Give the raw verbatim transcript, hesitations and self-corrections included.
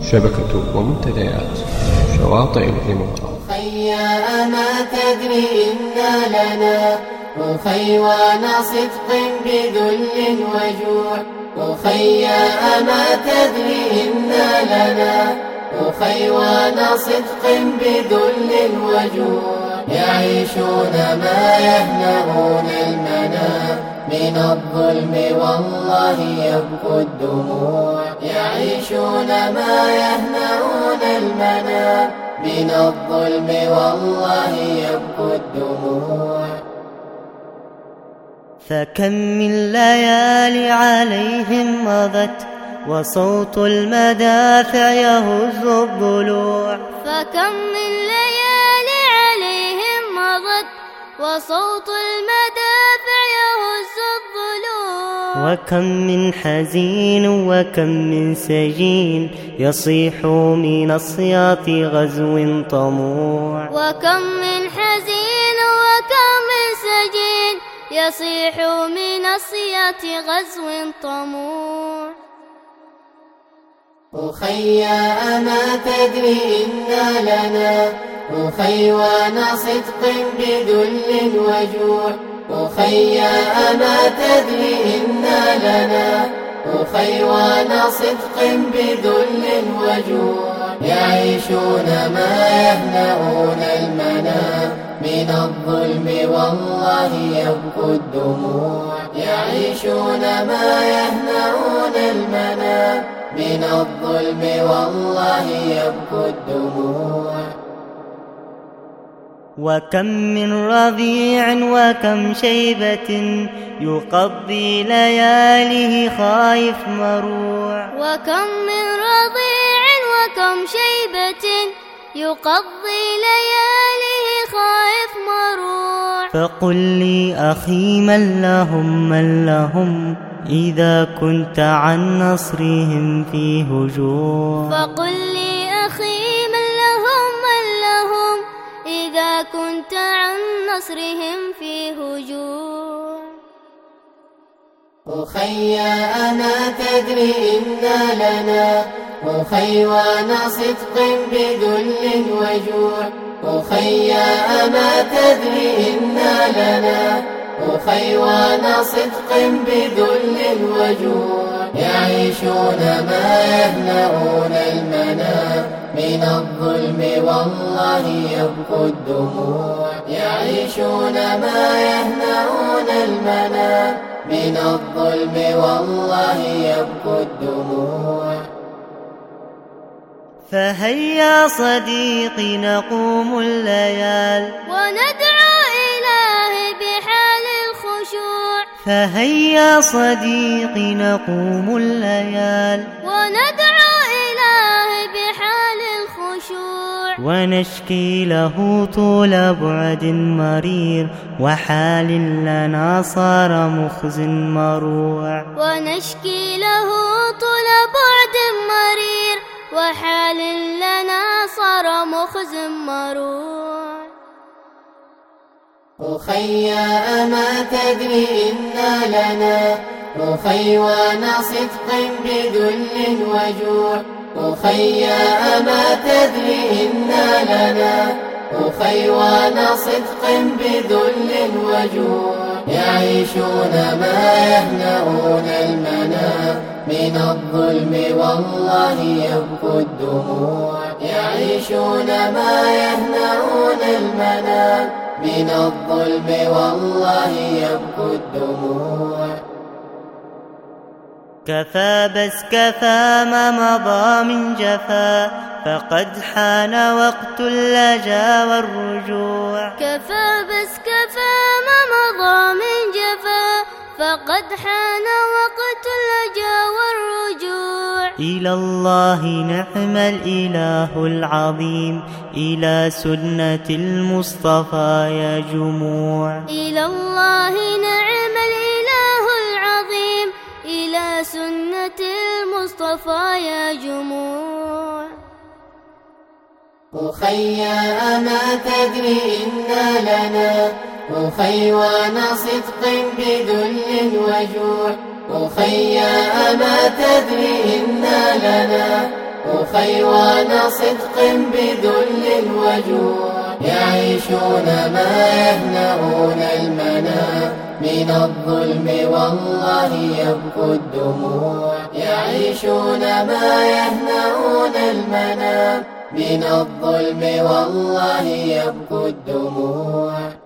شبكة ومنتديات شواطئ الإمارات. أخيا أما تدري إنا لنا أخيوان صدق بذل وجوع. أخيا أما تدري إنا لنا أخيوان صدق بذل وجوع. يعيشون ما يهنؤون المنى من الظلم والله يبكو الدموع. يعيشون ما يهنؤون المنى من الظلم والله يبكو الدموع. فكم من ليالي عليهم مضت وصوت المدافع يهز الضلوع. فكم من ليالي عليهم مضت وصوت المدافع يهز الضلوع. وكم من حزين وكم من سجين يصيح من الصياط غزو طموع. وكم من حزين وكم من سجين يصيح من الصياط غزو طموع. أخيا أما تدري إنا لنا أخيوان صدق بذل وجوع. أخيا أما تدري إنا لنا أخيوان صدق بذل وجوع. يعيشون ما يهنؤون المنى من الظلم والله يبكو الدموع. يعيشون ما يهنؤون المنى من الظلم والله يبكو الدموع. وكم من رضيع وكم شيبة يقضي لياله خايف مروع. وكم من رضيع وكم شيبة يقضي لياله خايف مروع. فقل لي أخي من لهم من لهم إذا كنت عن نصرهم في هجوع. فقل لي أخي من لهم من لهم إذا كنت عن نصرهم في هجوع. أخيا أما تدري إنا لنا أخيوان صدق بذل وجوع. أخيا أما تدري إنا لنا أخيوان صدق بذل وجوع. يعيشون ما يهنؤون المنى من الظلم والله يبكو الدموع. يعيشون ما يهنؤون المنى من الظلم والله يبكو الدموع. فهيا صديقي نقوم الليال وندعو إلهي بحال الخشوع. فهيا صديقي نقوم الليال وندعو إلهي بحال الخشوع. ونشكي له طول بعد مرير وحال لنا صار مخز مروع. ونشكي له طول بعد مرير وحال لنا صار مخز مروع. أخيا أما تدري إنا لنا أخيوان صدق بذل وجوع. أخيا أما تدري إنا لنا أخيوان صدق بذل وجوع. يعيشون ما يهنؤون المنى من الظلم والله يبكو الدموع. يعيشون ما يهنؤون المنى من الظلم والله يبكو الدموع. كفى بس كفى ما مضى من جفا فقد حان وقت اللجا والرجوع. كفى بس كفى ما مضى من جفا فقد حان وقت اللجا والرجوع. إلى الله نعم الإله العظيم إلى سنة المصطفى يا جموع. إلى الله نعم الإله العظيم إلى سنة المصطفى يا جموع. أخيا أما تدري إنا لنا أخيوان صدق بذل وجوع. أخيا أما تدري إنا لنا أخيوان صدق بذل وجوع يعيشون ما يهنؤون المنام من الظلم والله يبكو الدموع يعيشون ما يهنؤون المنام من الظلم والله يبكو الدموع